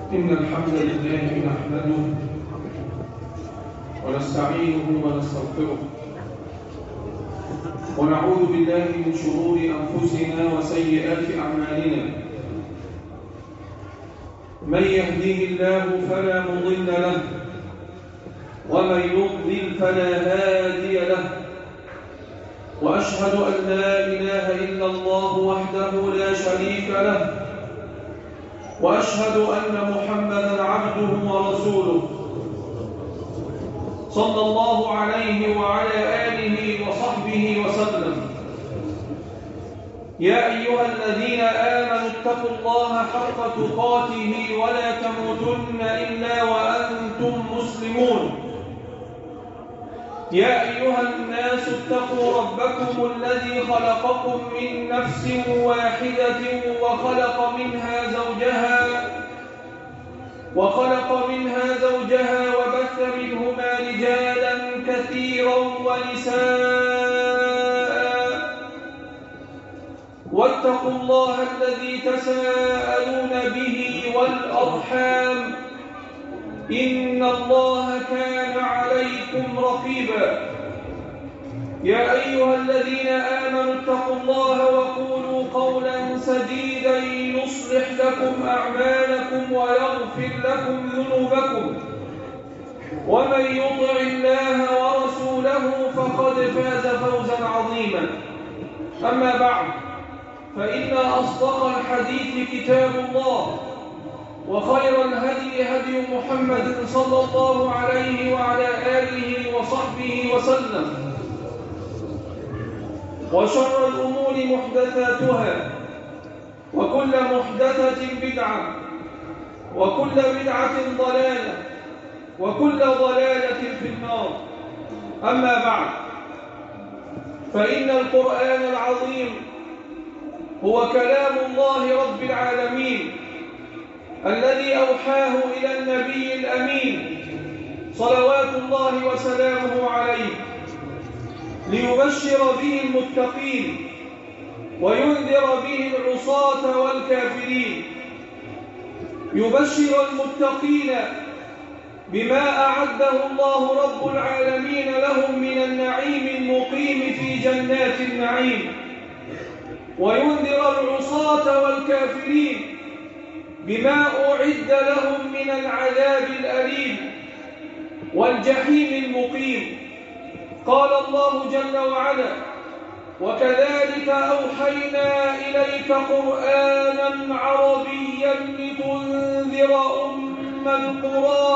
إن الحمد لله نحمده ونستعينه ونستغفره ونعوذ بالله من شرور أنفسنا وسيئات أعمالنا. من يهديه الله فلا مضل له ومن يضلل فلا هادي له، وأشهد أن لا إله إلا الله وحده لا شريك له، وأشهد أن محمدًا عبده ورسوله صلى الله عليه وعلى آله وصحبه وسلم. يا أيها الذين آمنوا اتقوا الله حق تقاته ولا تموتن إلا وأنتم مسلمون. يا أيها الناس اتقوا ربكم الذي خلقكم من نفس واحدة وخلق منها زوجها وبث منهما رجالا كثيرا ونساء، واتقوا الله الذي تساءلون به والأرحام إن الله كان عليكم رقيبا. يا أيها الذين آمنوا اتقوا الله وقولوا قولا سديدا يصلح لكم أعمالكم ويغفر لكم ذنوبكم، ومن يطع الله ورسوله فقد فاز فوزا عظيما. أما بعد، فإن أصدق الحديث كتاب الله، وخير الهدي هدي محمد صلى الله عليه وعلى آله وصحبه وسلم، وشر الأمور محدثاتها، وكل محدثة بدعة، وكل بدعة ضلالة، وكل ضلالة في النار. أما بعد، فإن القرآن العظيم هو كلام الله رب العالمين الذي أوحاه إلى النبي الأمين صلوات الله وسلامه عليه، ليبشر به المتقين وينذر به العصاة والكافرين. يبشر المتقين بما أعده الله رب العالمين لهم من النعيم المقيم في جنات النعيم، وينذر العصاة والكافرين بما أعد لهم من العذاب الأليم والجحيم المقيم. قال الله جل وعلا: وكذلك أوحينا إليك قرآنا عربيا لتنذر أم القرى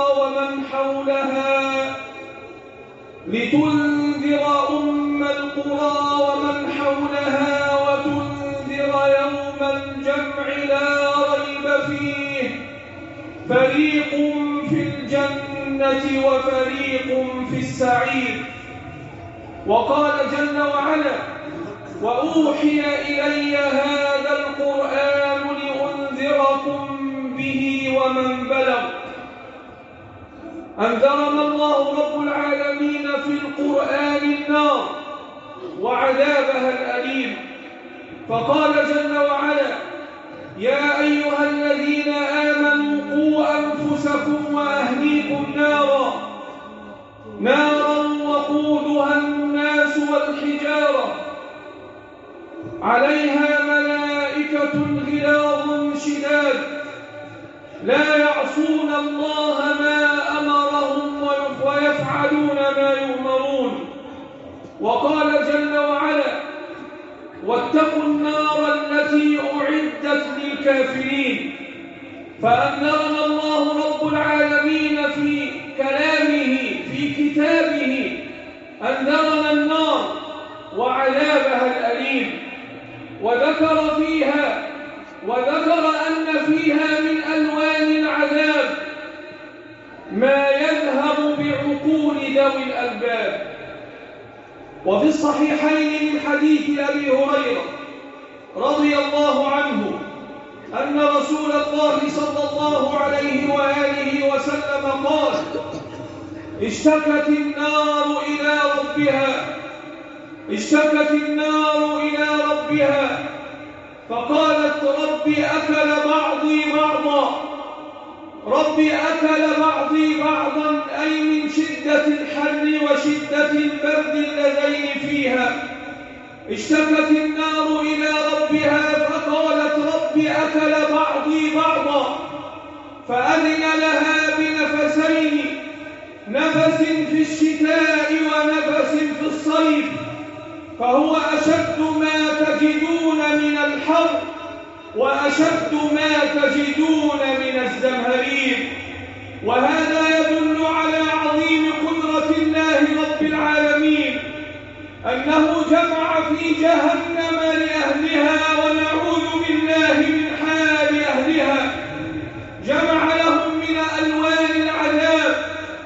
ومن حولها وتنذر يوم الجمع لا ريب فيه، فريق في الجنة وفريق في السعير. وقال جل وعلا: وأوحي إلي هذا القرآن لأنذركم به ومن بلغ. أنذرنا الله رب العالمين في القرآن النار وعذابها الأليم، فقال جل وعلا: يا أيها الذين آمنوا قوا أنفسكم وأهليكم نارا وقودها الناس والحجارة عليها ملائكة غلاظ شداد لا يعصون الله ما أمرهم ويفعلون ما يؤمرون. وقال جل وعلا: واتقوا النار التي أعدت للكافرين. فأنذرنا الله رب العالمين في كلامه في كتابه، أنذرنا النار وعذابها الأليم، وذكر أن فيها من ألوان العذاب ما يذهب بعقول ذوي الألباب. وفي الصحيحين من حديث أبي هريرة رضي الله عنه أن رسول الله صلى الله عليه وآله وسلم قال: اشتكت النار إلى ربها، فقالت: رب أكل بعضي بعضا، رب أكل بعضي بعضا، أي من شدة الحر وشدة البرد اللذين فيها. اشتكت النار إلى ربها فقالت رب أكل بعضي بعضا، فأذن لها بنفسين، نفس في الشتاء ونفس في الصيف، فهو أشد ما تجدون من الحر وأشد ما تجدون من الزمهرير. وهذا يدل على عظيم قدرة الله رب العالمين، أنه جمع في جهنم لأهلها، ونعوذ بالله من حال أهلها، جمع لهم من ألوان العذاب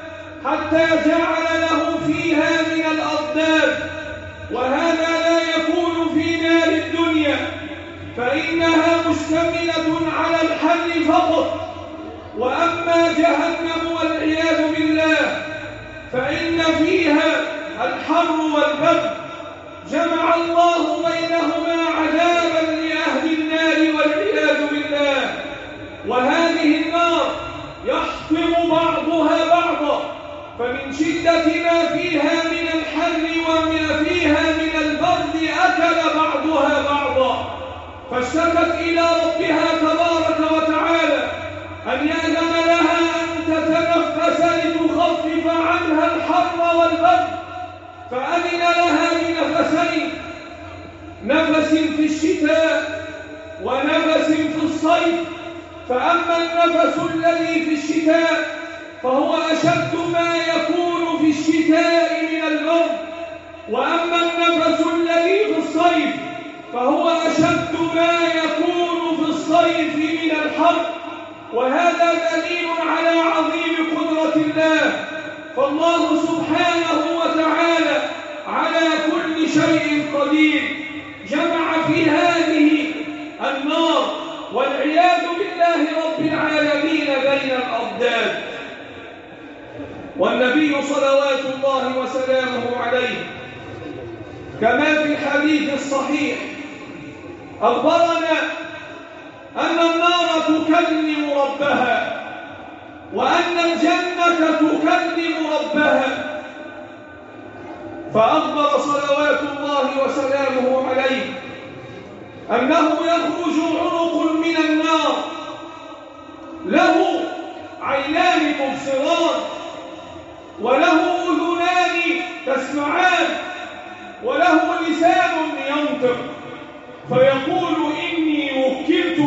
حتى جعل له فيها من الأضداد. وهذا لا يكون في نار الدنيا، فإنها مشتملة على الحر فقط. وأما جهنم والعياذ بالله فإن فيها الحر والبرد، جمع الله بينهما عذابا لأهل النار والعياذ بالله. وهذه النار يحطم بعضها بعضا، فمن شدة ما فيها من الحر وما فيها من البرد أكل بعضها بعضا، فاشتكت إلى ربها تبارك وتعالى أن يأذن لها أن تتنفس لتخفف عنها الحر والبرد، فأذن لها بنفسين، نفس في الشتاء ونفس في الصيف. فأما النفس الذي في الشتاء فهو أشد ما يكون في الشتاء من البرد، وأما النفس الذي في الصيف فهو أشد ما يكون في الصيف من الحر. وهذا دليل على عظيم قدرة الله، فالله سبحانه وتعالى على كل شيء قدير. جمع في هذه النار والعياذ بالله رب العالمين بين الأضداد. والنبي صلوات الله وسلامه عليه كما في الحديث الصحيح أخبرنا أن النار تكلم ربها، وأن الجنة تكلم ربها. فأخبر صلوات الله وسلامه عليه أنه يخرج عنق من النار له عينان مبصران، وله أذنان تسمعان، وله لسان ينطق، فيقول إني وكلت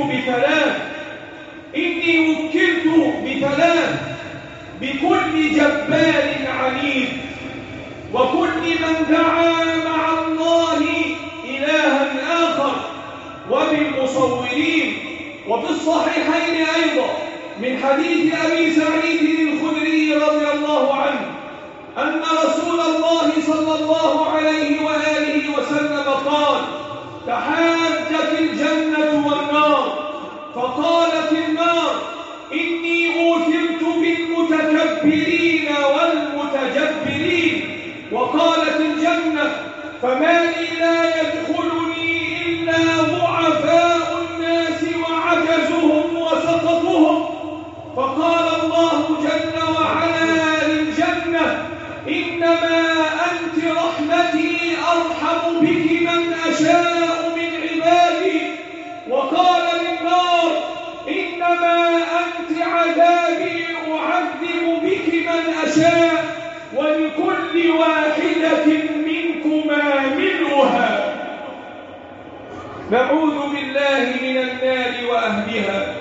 بثلاث، بكل جبار عنيد، وكل من دعا مع الله إلها آخر، وبالمصورين. وفي الصحيحين أيضا من حديث أبي سعيد الخدري رضي الله عنه أن رسول الله صلى الله عليه وآله وسلم قال: تحاجت الجنة والنار، فقالت النار: إني أوثرت بالمتكبرين والمتجبرين. وقالت الجنة: فما لي لا يدخلني إلا ضعفاء الناس وعجزهم وسقطهم. فقال الله جل وعلا للجنة: إنما أنت رحمتي أرحم بك من أشاء من عبادي. وقال للنار: إنما أنت عذابي أعذب بك من أشاء، ولكل واحدة منكما ملؤها. نعوذ بالله من النار وأهلها.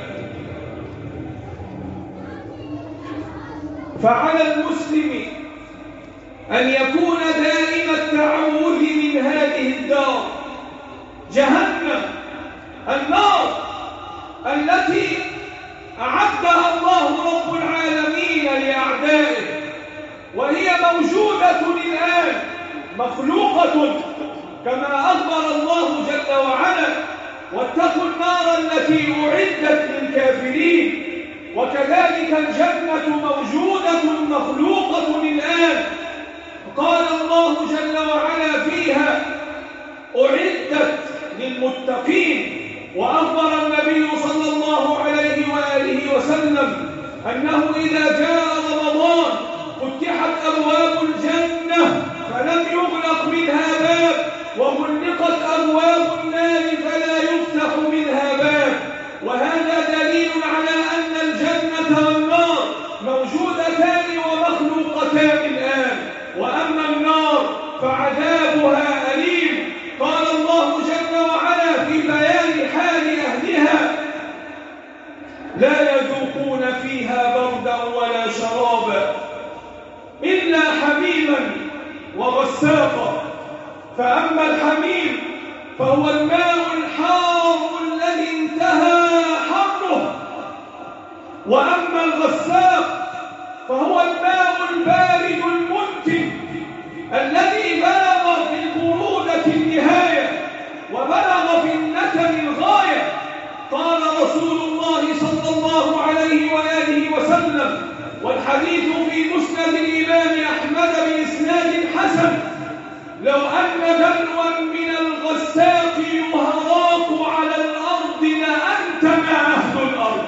فعلى المسلم أن يكون دائم التعوذ من هذه الدار، جهنم، النار التي أعدها الله رب العالمين لأعدائه، وهي موجودة الآن، مخلوقة كما أخبر الله جل وعلا: واتقوا النار التي أعدت للكافرين. وكذلك الجنة موجودة مخلوقة الآن، قال الله جل وعلا فيها: أعدت للمتقين. وأخبر النبي صلى الله عليه وآله وسلم لا يذوقون فيها بردا ولا شرابا إلا حميما وغساقا. فأما الحميم فهو الماء الحار الذي انتهى حره، وأما الغساق فهو الماء البارد المنتن الذي بلغ في البرودة النهاية وبلغ في النتن الغاية. قال رسول الله صلى الله عليه وآله وسلم، والحديث في مسند الإمام أحمد بإسناد حسن: لو أن دلوا من الغساق يهراق على الأرض لأنتم أهل الأرض.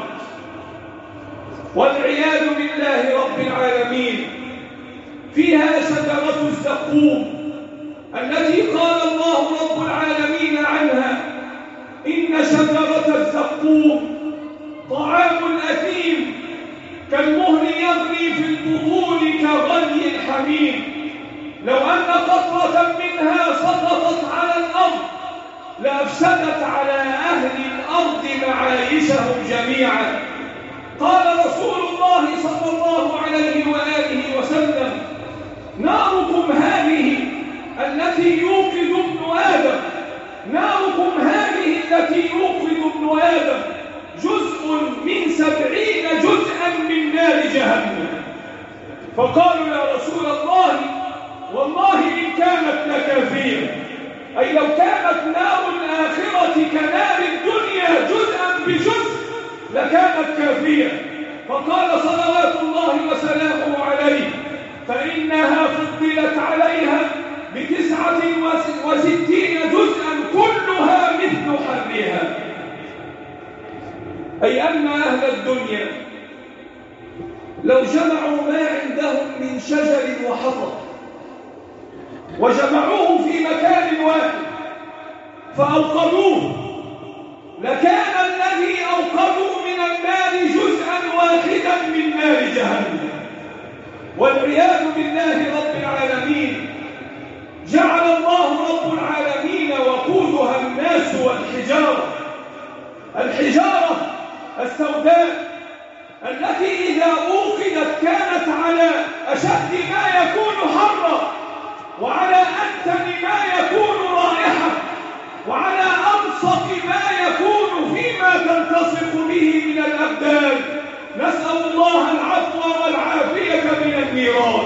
والعياذ بالله رب العالمين. فيها شجرة الزقوم التي قال الله رب العالمين عنها: إن شجرة الزقوم طعام الأثيم كالمهل يغلي في البطون كغلي الحميم. لو أن قطرة منها سقطت على الأرض لأفسدت على أهل الأرض معايشهم جميعا. قال رسول الله صلى الله عليه وآله وسلم: ناركم هذه التي يوقد ابن آدم، ناركم هذه التي يوقد ابن آدم جزء من 70 جزءا من نار جهنم. فقالوا: يا رسول الله، والله إن كانت لكافية، أي لو كانت نار الآخرة كنار الدنيا جزءا بجزء لكانت كافية. فقال صلوات الله وسلامه عليه: فإنها فضلت عليها ب69 جزءا كلها مثل حرها. أي أن أهل الدنيا لو جمعوا ما عندهم من شجر وحطب وجمعوه في مكان واحد فأوقدوه لكان الذي أوقدوا من النار جزءا واحدا من نار جهنم. والعياذ بالله رب العالمين. جعل الله رب العالمين وقودها الناس والحجارة، الحجارة السوداء التي إذا أوقدت كانت على أشد ما يكون حرا، وعلى أنتن ما يكون رائحة، وعلى ألصق ما يكون فيما تلتصق به من الأبدان. نسأل الله العفو والعافية من النيران.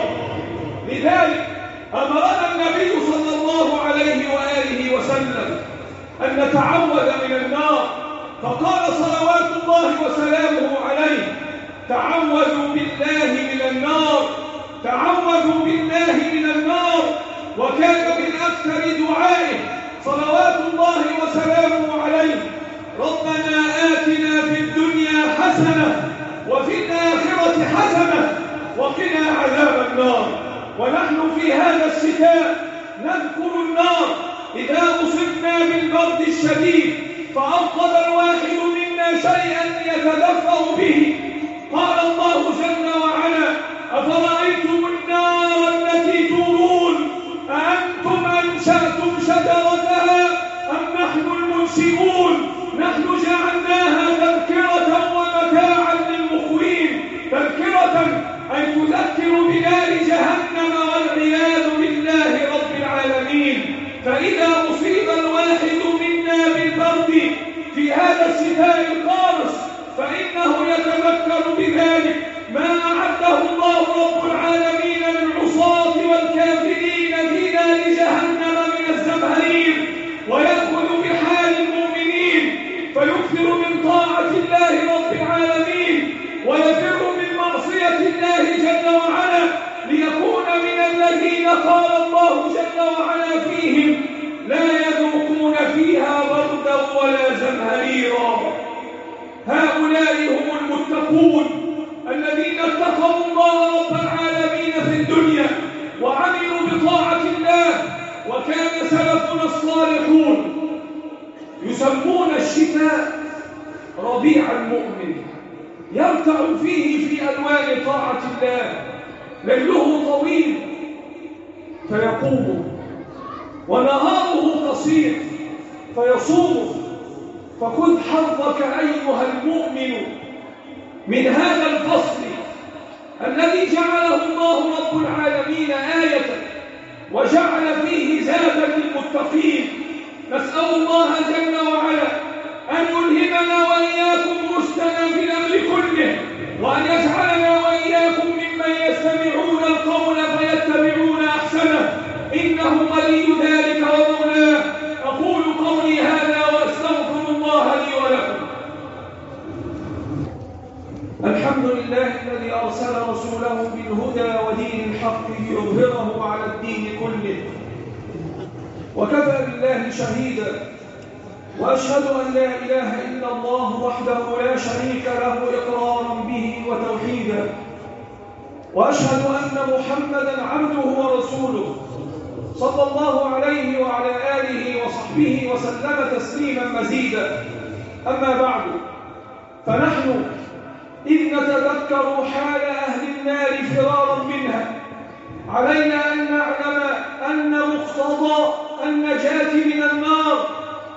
لذلك أمرنا النبي صلى الله عليه وآله وسلم أن نتعوذ من النار، فقال صلوات الله وسلامه عليه: تعوذوا بالله من النار، تعوذوا بالله من النار. وكان من أكثر دعائه صلوات الله وسلامه عليه: ربنا آتنا في الدنيا حسنة وفي الآخرة حسنة وقنا عذاب النار. ونحن في هذا الشتاء نذكر النار إذا أصبنا بالبرد الشديد فأوقد الواحد منا شيئا يتدفأ به. قال الله جل وعلا: أفرأيتم النار التي تورون أأنتم أنشأتم شجرتها أم نحن المنشئون؟ نحن جعلناها تذكرة ومتاعا للمقوين. تذكرة أي تذكر بنار جهنم والعياذ بالله رب العالمين. فإذا أصيب الواحد منا بالبرد في هذا الشتاء القارس فإنه يتذكر بذلك ما أعده الله رب العالمين للعصاة والكافرين في نار جهنم من الزمهرير، ويأخذ بحال المؤمنين فيكثر من طاعة الله رب العالمين ويفر من معصية الله جل وعلا ليكون من الذين قال الله جل وعلا فيهم: لا يذوقون فيها بردا ولا زمهريرا. هؤلاء هم المتقون الذين اتقوا الله رب العالمين في الدنيا وعملوا بطاعة الله. وكان سلفنا الصالحون يسمون الشتاء ربيع المؤمن، يرتع فيه في ألوان طاعة الله. ليله طويل فيقوم، ونهاره قصير فيصوم. فخذ حظك أيها المؤمن من هذا الفصل الذي جعله الله رب العالمين آية وجعل فيه زادا للمتقين. نسأل الله جل وعلا أن يلهمنا وإياكم رشدنا في الأمر كله، وأن يجعلنا وإياكم ممن يستمعون القول فيتبعون أحسنه، إنه ولي ذلك ومولاه. أقول قولي هذا وأستغفر الله لي ولكم. الحمد لله الذي أرسل رسوله بالهدى ودين الحق ليظهره على الدين كله، وكفى بالله شهيدا، وأشهد أن لا إله إلا الله وحده لا شريك له إقرارا به وتوحيدا، وأشهد أن محمدا عبده ورسوله صلى الله عليه وعلى آله وصحبه وسلم تسليما مزيدا. أما بعد، فنحن إذ نتذكر حال أهل النار فرارا منها علينا أن نعلم أن مقتضى النجاة من النار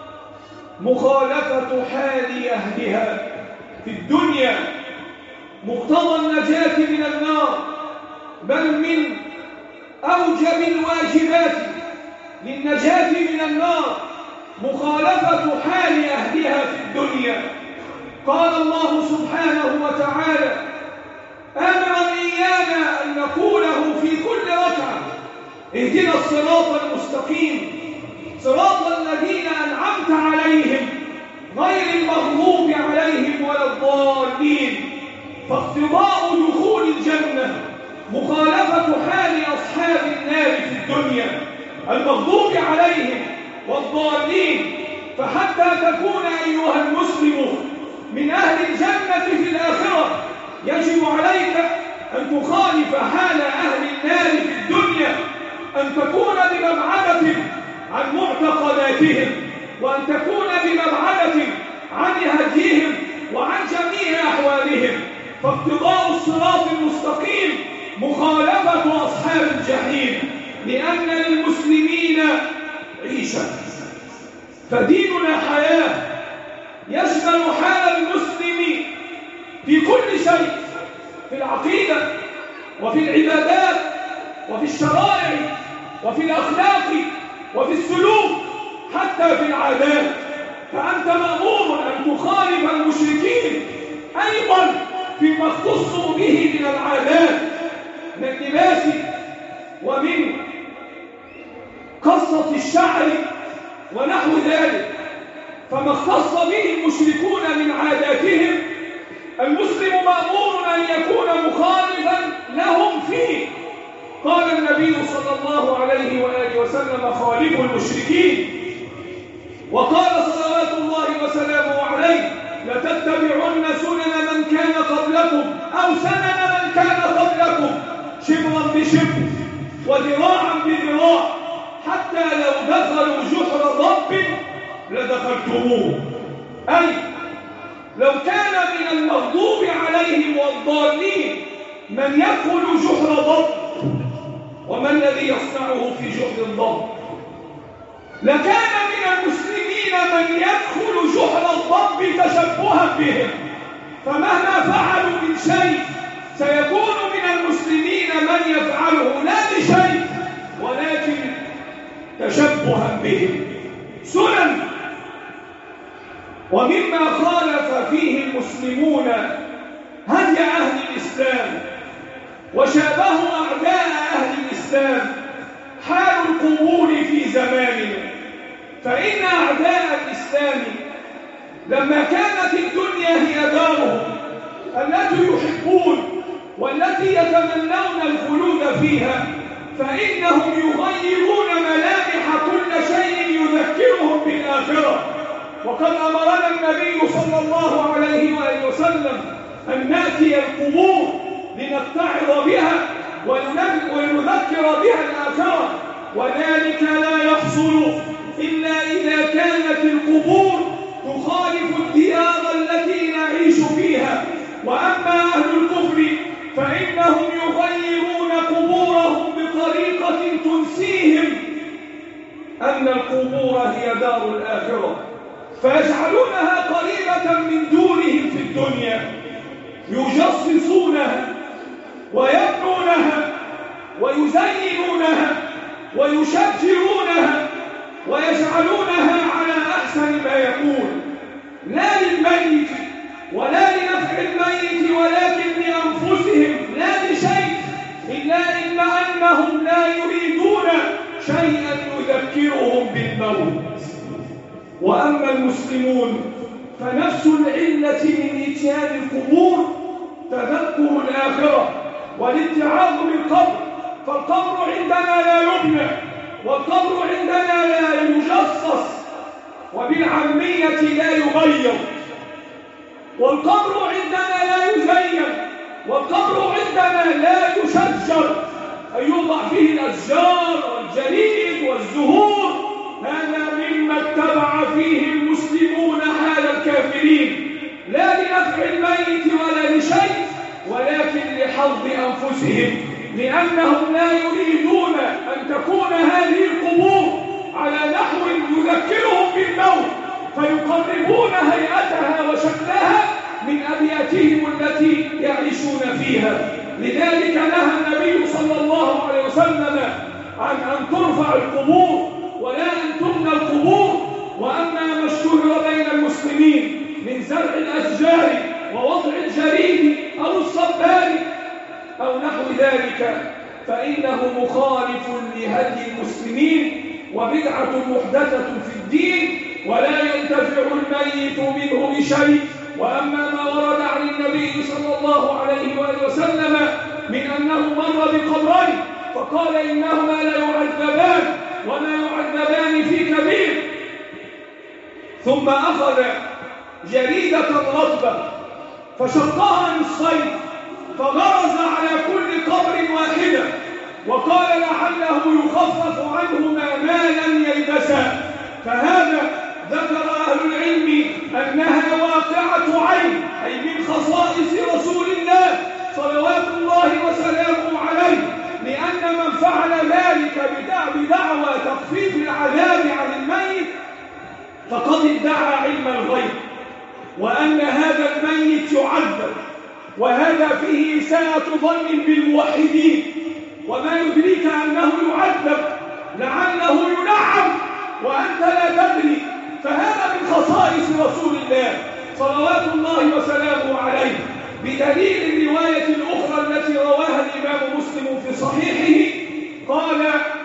مخالفة حال أهلها في الدنيا. مقتضى النجاة من النار بل من أوجب الواجبات للنجاة من النار مخالفة حال أهلها في الدنيا. قال الله سبحانه وتعالى آمرا إيانا أن نقوله في كل ركعة: اهدنا الصراط المستقيم صراط الذين أنعمت عليهم غير المغضوب عليهم ولا الضالين. فاقتضاء دخول الجنة مخالفة حال أصحاب النار في الدنيا المغضوب عليهم والضالين. فحتى تكون أيها المسلم من أهل الجنة في الآخرة يجب عليك أن تخالف حال أهل النار في الدنيا، أن تكون بمبعدة عن معتقداتهم، وأن تكون بمبعدة عن هديهم وعن جميع أحوالهم. فاقتضاء الصراط المستقيم مخالفة أصحاب الجحيم، لأن للمسلمين عيشة، فديننا حياة يشمل حال المسلم في كل شيء، في العقيدة وفي العبادات وفي الشرائع وفي الأخلاق وفي السلوك حتى في العادات. فأنت مأمور أن تخالف المشركين أيضا فيما اختصوا به من العادات، من اللباس ومن قصة الشعر ونحو ذلك. فما اختص به المشركون من عاداتهم المسلم مأمور أن يكون مخالفا لهم فيه. قال النبي صلى الله عليه وآله وسلم: خالفوا المشركين. وقال صلوات الله وسلامه عليه: لتتبعن سنن من كان قبلكم أو سنن من كان قبلكم شبرا بشبر وذراعا بذراع حتى لو دخلوا جحر ضب لدخلتموه. أي لو كان من المغضوب عليهم والضالين من يدخل جحر ضب، وما الذي يصنعه في جحر الضب؟ لكان من المسلمين من يدخل جحر الضب تشبها بهم، فمهما فعلوا من شيء سيكون من المسلمين من يفعله لا لشيء ولكن تشبها بهم. سنن. ومما خالف فيه المسلمون هدي أهل الإسلام وشابهوا أعداء أهل الإسلام حال القبور في زماننا. فإن أعداء الإسلام لما كانت الدنيا هي دارهم التي يحبون والتي يتمنون الخلود فيها، فإنهم يغيرون ملامح كل شيء يذكرهم بالآخرة. وقد أمرنا النبي صلى الله عليه وآله وسلم أن نأتي القبور لنتعظ بها ونذكر بها الآخرة، وذلك لا يحصل إلا إذا كانت القبور تخالف الديار التي نعيش فيها. وأما أهل الكفر فإنهم يغيرون قبورهم بطريقة تنسيهم أن القبور هي دار الآخرة، فيجعلونها قريبة من دورهم في الدنيا. يجصصونها ويبنونها ويزينونها ويشجرونها ويجعلونها على أحسن ما يكون، لا للميت ولا لنفع الميت ولكن لأنفسهم، لا لشيء إلا إن أنهم لا يريدون شيئا يذكرهم بالموت. وأما المسلمون فنفس العلة من إتيان القبور تذكر الآخرة والاتعاظ بالقبر، فالقبر عندنا لا يبنى، والقبر عندنا لا يجصص، وبالعامية لا يغير، والقبر عندنا لا يزين، والقبر عندنا لا يشجر أن يوضع فيه الأشجار والجليد والزهور. هذا مما اتبع فيه المسلمون حال الكافرين، لا لنفع الميت ولا لشيء ولكن لحظ أنفسهم، لأنهم لا يريدون أن تكون هذه القبور على نحو يذكرهم بالموت، فيقربون هيئتها وشكلها من أبياتهم التي يعيشون فيها. لذلك نهى النبي صلى الله عليه وسلم عن أن ترفع القبور ولا أن تبنى القبور. وأما ما اشتهر بين المسلمين من زرع الأشجار ووضع الجريد أو الصبار أو نحو ذلك فإنه مخالف لهدي المسلمين وبدعة محدثة في الدين، ولا ينتفع الميت منه بشيء. وأما ما ورد عن النبي صلى الله عليه وآله وسلم من أنه مر بقبرين فقال إنهما لا يعذبان وما يعذبان في كبير، ثم أخذ جريدة رطبة فشقها نصفين فغرز على كل قبر واحدة وقال لعله يخفف عنهما ما لم يلبسا. فهذا ذكر أهل العلم أنها واقعة عين، أي من خصائص رسول الله صلوات الله وسلامه عليه، لأن من فعل ذلك بدعوى تخفيف العذاب عن الميت فقد ادعى علم الغيب وأن هذا الميت يعذب، وهذا فيه إساءة ظن بالموحدين. وما يدريك أنه يعذب لعله ينعم وأنت لا تدري. فهذا من خصائص رسول الله صلوات الله وسلامه عليه، بدليل الرواية الأخرى التي رواها الإمام مسلم في صحيحه قال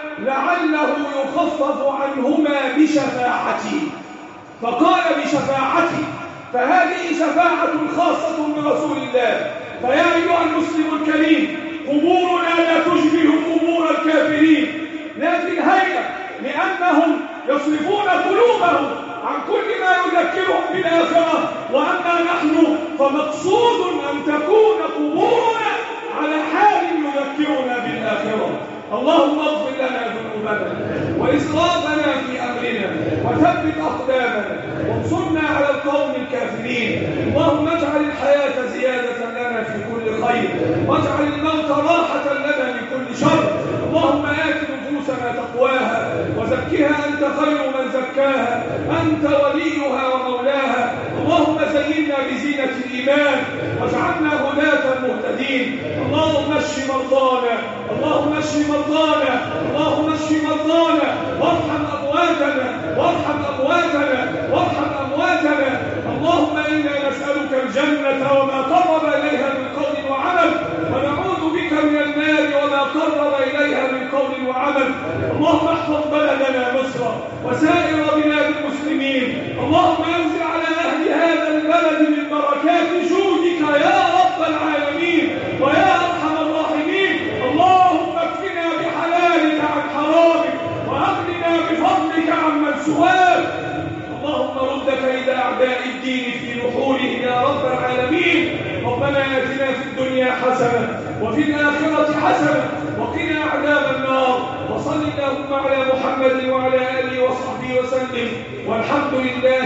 لعله يخفف عنهما بشفاعتي، فقال بشفاعتي، فهذه شفاعة خاصة برسول الله. فيا أيها المسلم الكريم، قبورنا لا تشبه قبور الكافرين لا في الهيئة، لأنهم يصرفون قلوبهم عن كل ما يذكرهم بالآخرة، وأما نحن فمقصود أن تكون قبورنا على حال يذكرنا بالآخرة. اللهم اغفر لنا ذنوبنا وإسرافنا في أمرنا وثبت أقدامنا وانصرنا على القوم الكافرين. اللهم اجعل الحياة زيادة لنا في كل خير واجعل الموت راحة لنا من كل شر. اللهم آت نفوسنا تقواها وزكها أنت خير من زكاها، أنت وليها ومولاها. اللهم زينا بزينة الإيمان واجعلنا هداة مهتدين. اللهم اشف مرضانا، اللهم اشف مرضانا، اللهم اشف مرضانا وارحم أمواتنا، وارحم أمواتنا، وارحم أمواتنا. اللهم إنا نسألك الجنة وما قرب إليها من قول وعمل، ونعوذ بك من النار وما قرب إليها من قول وعمل. اللهم احفظ بلدنا مصر وسائر بلاد المسلمين. اللهم انزل على أهل هذا البلد من بركات جودك يا رب العالمين ويا أرحم الراحمين. اللهم اكفنا بحلالك عن حرامك وأغننا بفضلك عمن سواك. اللهم رد كيد أعداء الدين في نحورهم يا رب العالمين. ربنا آتنا في الدنيا حسنة وفي الآخرة حسنة وقنا عذاب النار. وصل اللهم على محمد وعلى آله وصحبه وسلم، والحمد لله